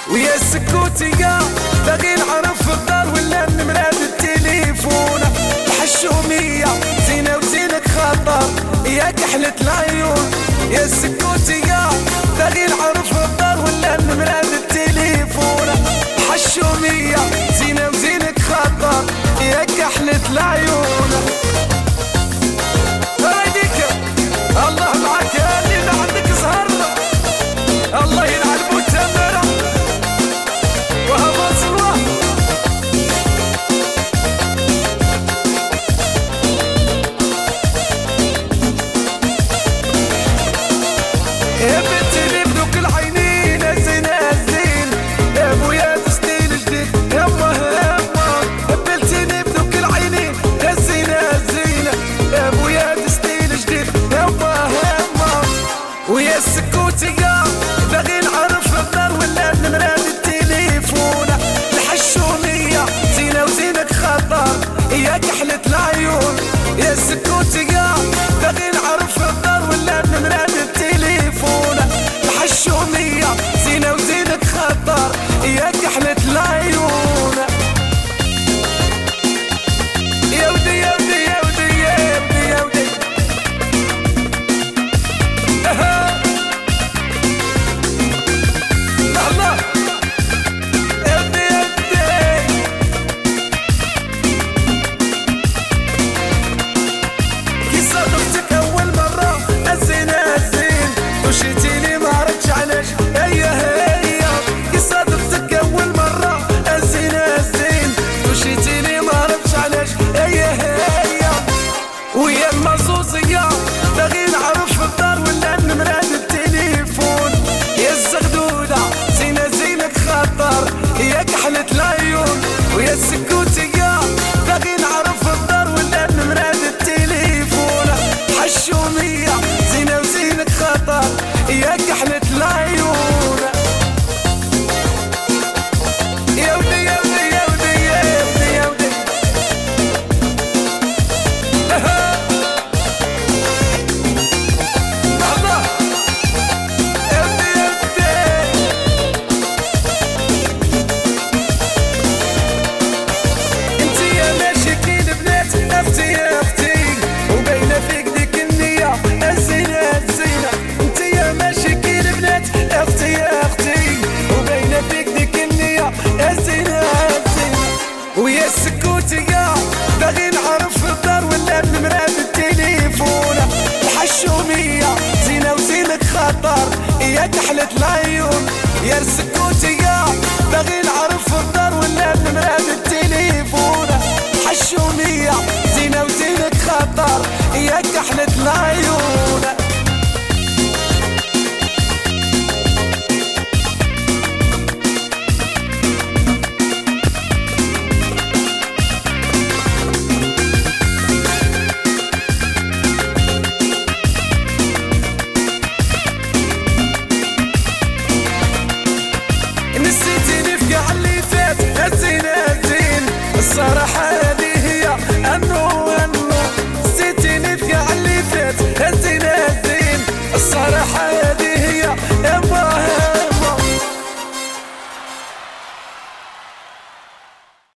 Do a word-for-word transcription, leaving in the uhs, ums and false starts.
ويا السكوتية باغي نعرف الدار ولا النمرة التليفون. الحشومية زينة وزينك خطر يا كحلة العيون. يا السكوتية باغي نعرف الدار ولا النمرة التليفون. الحشومية زينة وزينك خطر يا كحلة العيون. هايديك الله معاك يا اللي عندك زهر الله يلعن بوتمرة وهبط صلاح. يا بنتي اللي بدوك العينين الزين الزين يا بويا تستيل جديد يما يما. بنتي بدوك العينين الزين الزين يا بويا تستيل جديد يما يما. ويا السكوتية باغي نعرف الدار ولا النمرة التليفون. الحشومية زينة وزينك خطر يا كحلة العيون. يا السكوتية باغي نعرف الدار ولا النمرة التليفون. الحشومية زينة وزينك خطر يا كحلة العيون. يا ودي يا ودي يا ودي يا ودي يا ودي اها الله يا ودي يا ودي. كي صادفتك أول مرة الزين الزين وشيتيني ما عرفتش علاش هيا هيا. كي صادفتك أول مرة الزين الزين وشيتيني ما عرفتش علاش هيا هيا. ويا المصوصية باغي نعرف الدار ولا النمرة التليفون. يا الزغدودة زينة زينك خطر يا كحلة العيون. ويا السكوتية باغي نعرف الدار ولا النمرة التليفون. حشومية زينة وزينك خطر يا كحلة العيون. يا ودي يا ودي يا ودي يا ودي يا ودي اها الله يا ودي يا ودي. انتي يا ماشيكين بنات اختي يا اختي وباينة فيك ديك النية الزينة الزينة. انتي يا ماشيكين بنات اختي يا اختي وباينة فيك ديك النية الزينة الزينة. ويا السكوتية باغي نعرف الدار ولا النمرة التليفون. الحشومية زينة وزينك خطر يا كحلة العيون. يا السكوتية باغي نعرف الدار ولا النمرة التليفون. الحشومية زينة وزينك خطر يا كحلة العيون.